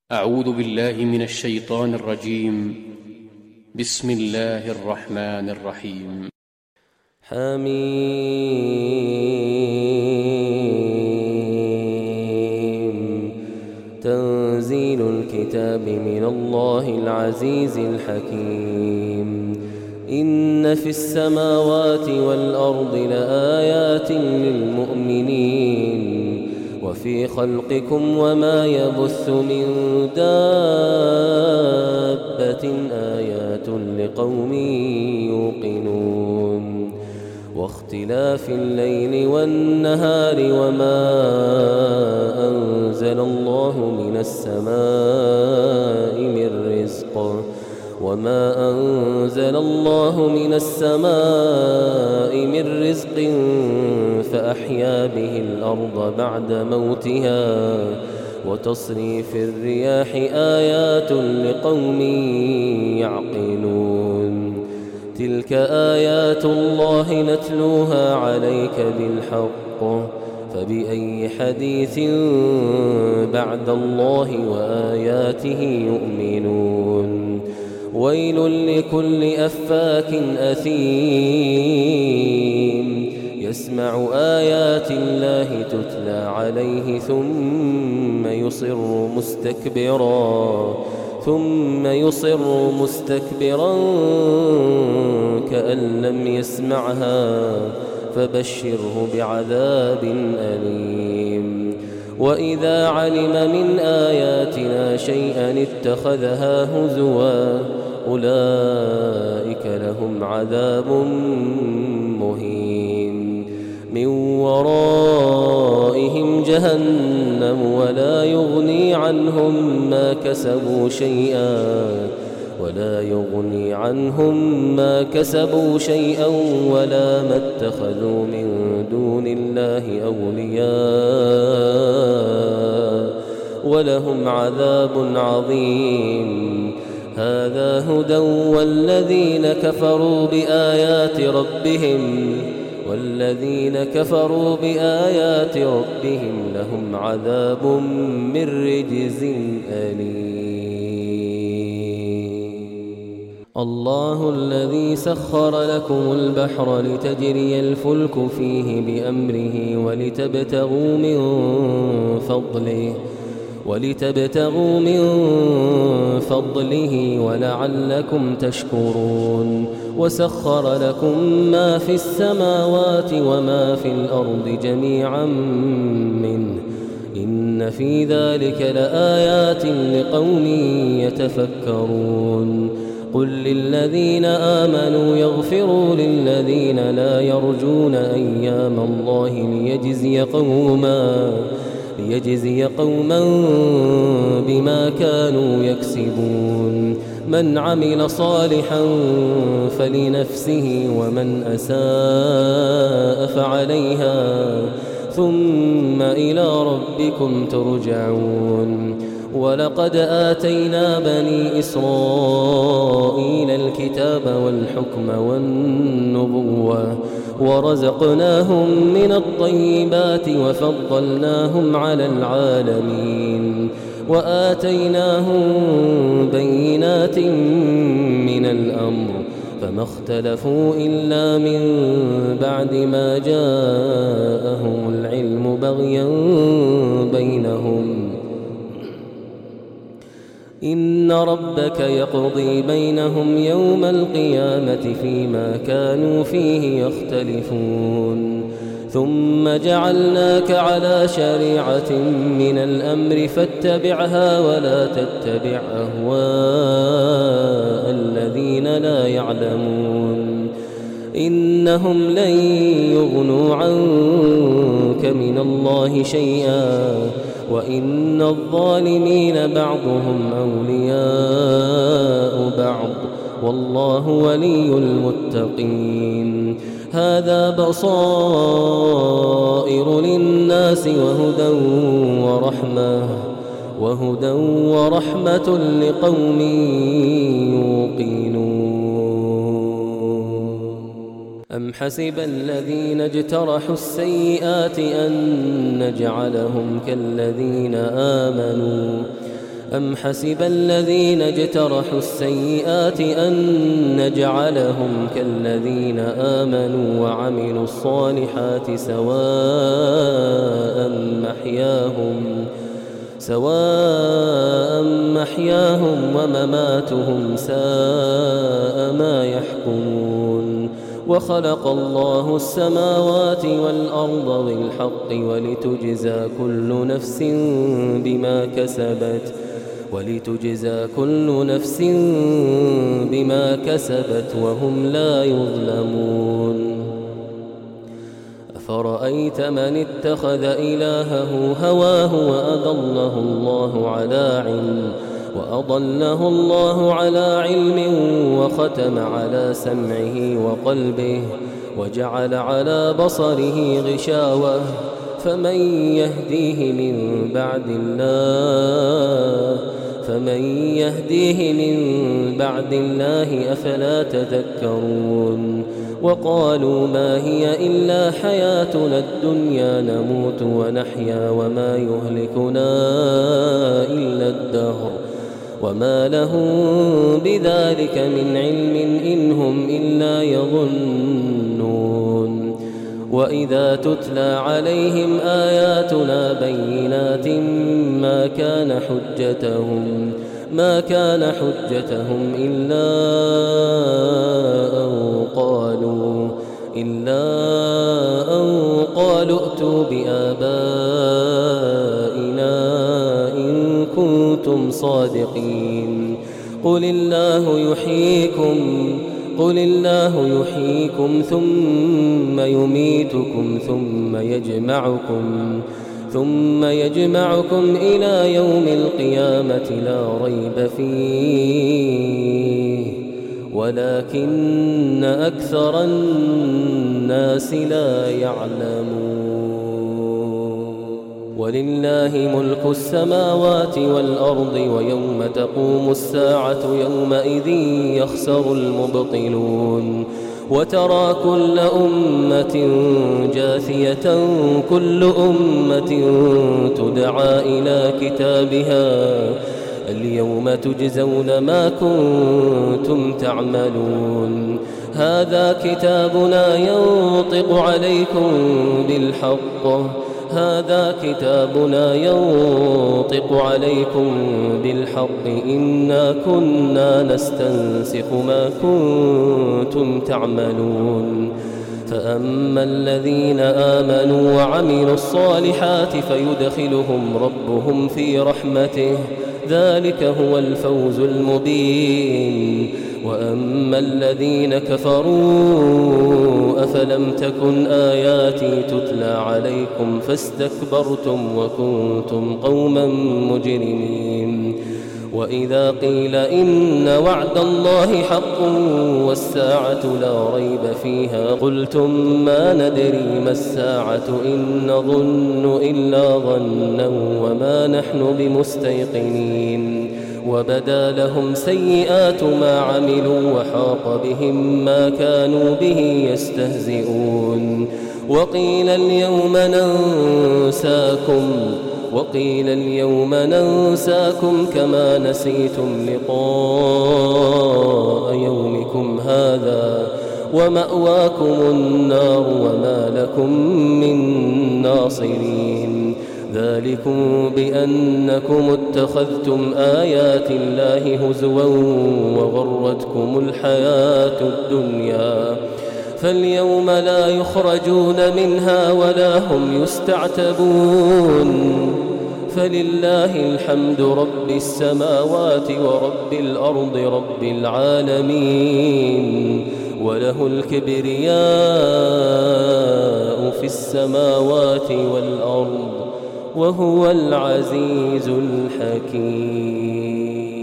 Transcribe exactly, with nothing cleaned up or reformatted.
أعوذ بالله من الشيطان الرجيم. بسم الله الرحمن الرحيم. حميم. تنزيل الكتاب من الله العزيز الحكيم. إن في السماوات والأرض لآيات للمؤمنين وفي خلقكم وما يبث من دابة آيات لقوم يوقنون واختلاف الليل والنهار وما أنزل الله من السماء من رزق وما أنزل الله من السماء من رزق فأحيا به الأرض بعد موتها وتصريف الرياح آيات لقوم يعقلون تلك آيات الله نتلوها عليك بالحق فبأي حديث بعد الله وآياته يؤمنون ويل لكل أفاك أثيم يسمع آيات الله تتلى عليه ثم يصر مستكبرا ثم يصر مستكبرا كأن لم يسمعها فبشره بعذاب أليم وإذا علم من آياتنا شيئا اتخذها هزوا أولئك لهم عذاب مهين من ورائهم جهنم ولا يغني عنهم ما كسبوا شيئا ولا يغني عنهم ما كسبوا شيئا ولا ما اتخذوا من دون الله أولياء ولهم عذاب عظيم هذا هدى والذين كفروا بآيات ربهم والذين كفروا بآيات ربهم لهم عذاب من رجز أليم الله الذي سخر لكم البحر لتجري الفلك فيه بأمره ولتبتغوا من فضله ولتبتغوا من فضله ولعلكم تشكرون وسخر لكم ما في السماوات وما في الأرض جميعا منه إن في ذلك لآيات لقوم يتفكرون قل للذين آمنوا يغفروا للذين لا يرجون أيام الله ليجزي قوما ليجزي قوما بما كانوا يكسبون من عمل صالحا فلنفسه ومن أساء فعليها ثم إلى ربكم ترجعون ولقد آتينا بني إسرائيل الكتاب والحكم والنبوة ورزقناهم من الطيبات وفضلناهم على العالمين وآتيناهم بينات من الأمر فما اختلفوا إلا من بعد ما جاءهم العلم بغيا بينهم إن ربك يقضي بينهم يوم القيامة فيما كانوا فيه يختلفون ثم جعلناك على شريعة من الأمر فاتبعها ولا تتبع أهواء الذين لا يعلمون إنهم لن يغنوا عنك من الله شيئا وإن الظالمين بعضهم أولياء بعض والله ولي المتقين هذا بصائر للناس وهدى ورحمة وهدى ورحمة لقوم يوقنون أم حسب الذين اجترحوا السيئات أن نجعلهم كالذين آمنوا أم حسب الذين اجترحوا السيئات أن نجعلهم كالذين آمنوا وعملوا الصالحات سواء محياهم سواء محياهم ومماتهم ساء ما يحكمون. وخلق الله السماوات والأرض بالحق ولتجزى كل نفس بما كسبت ولتجزى كل نفس بما كسبت وهم لا يظلمون. أفرأيت من اتخذ إلهه هواه وأضله الله على علم وأضله الله على علم وختم على سمعه وقلبه وجعل على بصره غشاوة فمن يهديه من بعد الله فمن يهديه من بعد الله أفلا تذكرون. وقالوا ما هي إلا حياتنا الدنيا نموت ونحيا وما يهلكنا إلا الدهر وما لهم بذلك من علم إن هم إلا يظنون. وإذا تتلى عليهم آياتنا بينات ما كان حجتهم ما كان حجتهم إلا أن قالوا إلا أن قالوا ائتوا بآبائنا إن كنتم صادقين. قل الله يحييكم قل الله يحييكم ثم يميتكم ثم يجمعكم ثم يجمعكم إلى يوم القيامة لا ريب فيه ولكن أكثر الناس لا يعلمون. ولله ملك السماوات والأرض ويوم تقوم الساعة يومئذ يخسر المبطلون. وترى كل أمة جاثية كل أمة تدعى إلى كتابها اليوم تجزون ما كنتم تعملون. هذا كتابنا ينطق عليكم بالحق هذا كتابنا ينطق عليكم بالحق إنا كنا نستنسخ ما كنتم تعملون. فأما الذين آمنوا وعملوا الصالحات فيدخلهم ربهم في رحمته ذلك هو الفوز المبين. وأما الذين كفروا أفلم تكن آياتي تتلى عليكم فاستكبرتم وكنتم قوما مجرمين. وإذا قيل إن وعد الله حق والساعة لا ريب فيها قلتم ما ندري ما الساعة إن نظن إلا ظنا وما نحن بمستيقنين. وبدا لهم سيئات ما عملوا وحاق بهم ما كانوا به يستهزئون. وقيل اليوم ننساكم وقيل اليوم ننساكم كما نسيتم لقاء يومكم هذا ومأواكم النار وما لكم من ناصرين. ذلكم بأنكم اتخذتم آيات الله هزوا وغرتكم الحياة الدنيا فاليوم لا يخرجون منها ولا هم يستعتبون. فلله الحمد رب السماوات ورب الأرض رب العالمين وله الكبرياء في السماوات والأرض وهو العزيز الحكيم.